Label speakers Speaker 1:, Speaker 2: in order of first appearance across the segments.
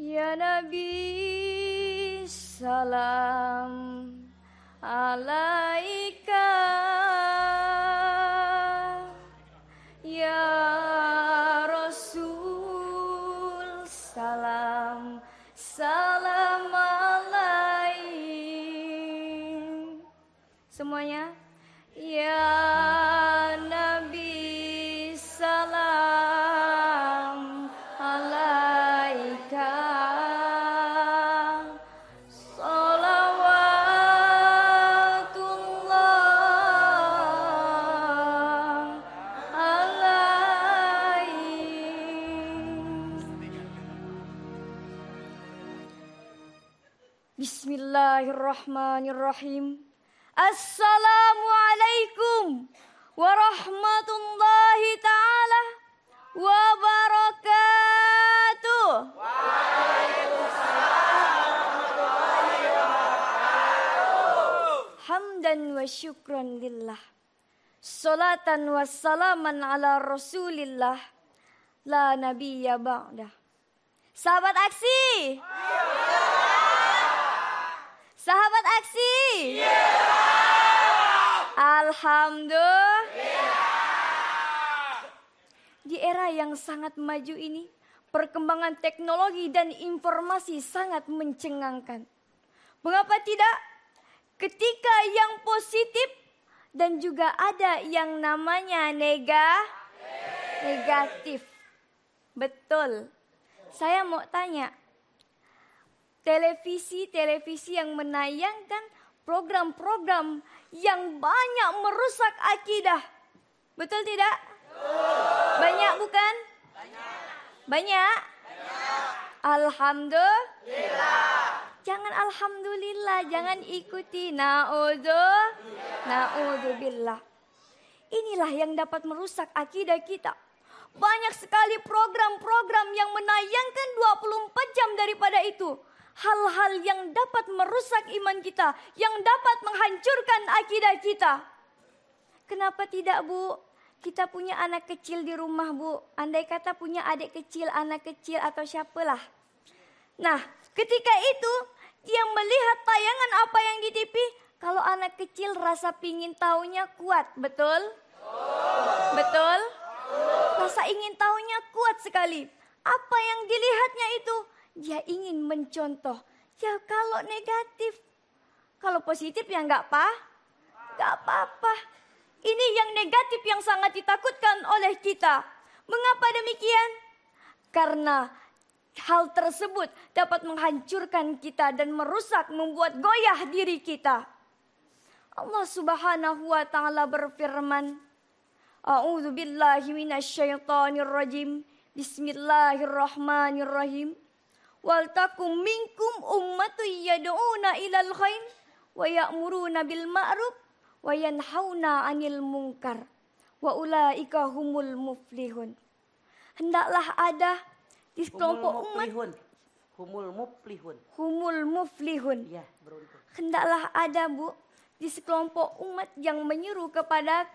Speaker 1: Ya Nabi, salam alaika. Ya Rasul, salam alaik. Semuanya. Ya Nabi, salam alaika. Salawatullah alaik. Bismillahirrahmanirrahim. Assalamualaikum warahmatullahi ta'ala wabarakatuh. Hamdan wa syukran lillah. Salatan wa salaman ala rasulillah. La nabiyya ba'dah. Sahabat aksi. Sahabat aksi. Alhamdulillah. Di era yang sangat maju ini, perkembangan teknologi dan informasi sangat mencengangkan. Mengapa tidak? Ketika yang positif dan juga ada yang namanya negatif. Betul. Saya mau tanya, televisi yang menayangkan program-program yang banyak merusak akidah. Betul tidak? Banyak bukan? Banyak. Alhamdulillah. Jangan alhamdulillah, jangan ikuti na'udzubillah. Inilah yang dapat merusak akidah kita. Banyak sekali program-program yang menayangkan 24 jam daripada itu. Hal-hal yang dapat merusak iman kita, yang dapat menghancurkan akidah kita. Kenapa tidak, Bu? Kita punya anak kecil di rumah, Bu. Andai kata punya adik kecil, anak kecil atau siapalah. Nah, ketika itu dia melihat tayangan apa yang di TV, kalau anak kecil rasa pingin taunya kuat, betul? Betul? Rasa ingin taunya kuat sekali. Apa yang dilihatnya itu? Dia ingin mencontoh. Ya kalau negatif. Kalau positif ya nggak apa-apa. Ini yang negatif yang sangat ditakutkan oleh kita. Mengapa demikian? Karena hal tersebut dapat menghancurkan kita dan merusak, membuat goyah diri kita. Allah Subhanahu wa taala berfirman, A'udzu billahi minasyaitonir rajim. Bismillahirrahmanirrahim. Wal takum minkum ummatun yad'una ilal khair wa ya'muruna bil ma'ruf wa yanhauna 'anil munkar wa ulaika humul muflihun. Hendaklah ada di kelompok umat humul muflihun. Ya, beruntung. Hendaklah ada, Bu, di sekelompok umat yang menyeru kepada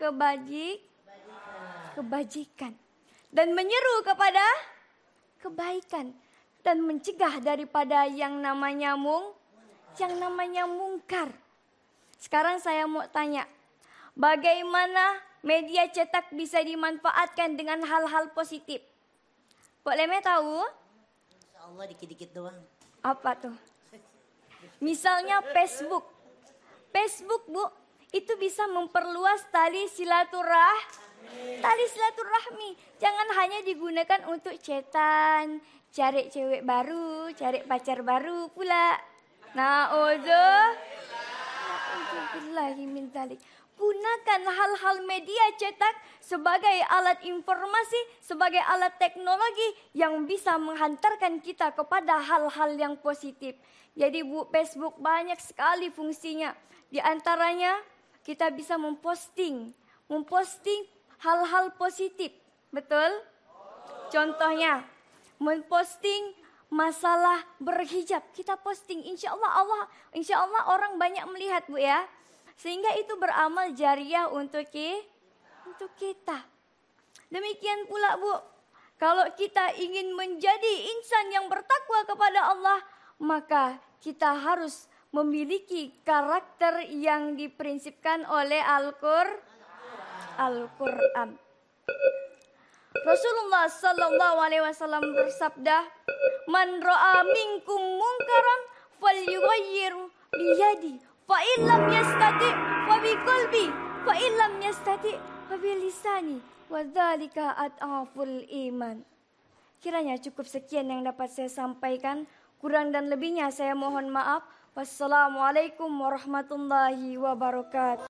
Speaker 1: kebajikan dan menyeru kepada kebaikan dan mencegah daripada yang namanya mungkar. Sekarang saya mau tanya, bagaimana media cetak bisa dimanfaatkan dengan hal-hal positif? Pak Leme tahu?
Speaker 2: Insya Allah dikit-dikit doang.
Speaker 1: Apa tuh? Misalnya Facebook. Facebook, Bu, itu bisa memperluas tali silaturahmi. Jangan hanya digunakan untuk chatan, cari cewek baru, cari pacar baru pula. Na'udzubillahi min dzalik. Gunakan hal-hal media cetak sebagai alat informasi, sebagai alat teknologi yang bisa menghantarkan kita kepada hal-hal yang positif. Jadi, Bu, Facebook banyak sekali fungsinya. Di antaranya kita bisa memposting hal-hal positif. Betul? Contohnya, memposting masalah berhijab. Kita posting, insya Allah orang banyak melihat, Bu, ya. Sehingga itu beramal jariah untuk kita. Demikian pula, Bu, Kalau kita ingin menjadi insan yang bertakwa kepada Allah, maka kita harus memiliki karakter yang diprinsipkan oleh Al-Quran. Rasulullah sallallahu alaihi wasallam bersabda, "Man ra'a minkum munkaran falyughayyirhu biyadi, fa in lam yastati' fa biqalbi, fa in lam yastati' fa bilisani, wa dzalika ad'aful iman." Kiranya cukup sekian yang dapat saya sampaikan. Kurang dan lebihnya saya mohon maaf. Wassalamualaikum warahmatullahi wabarakatuh.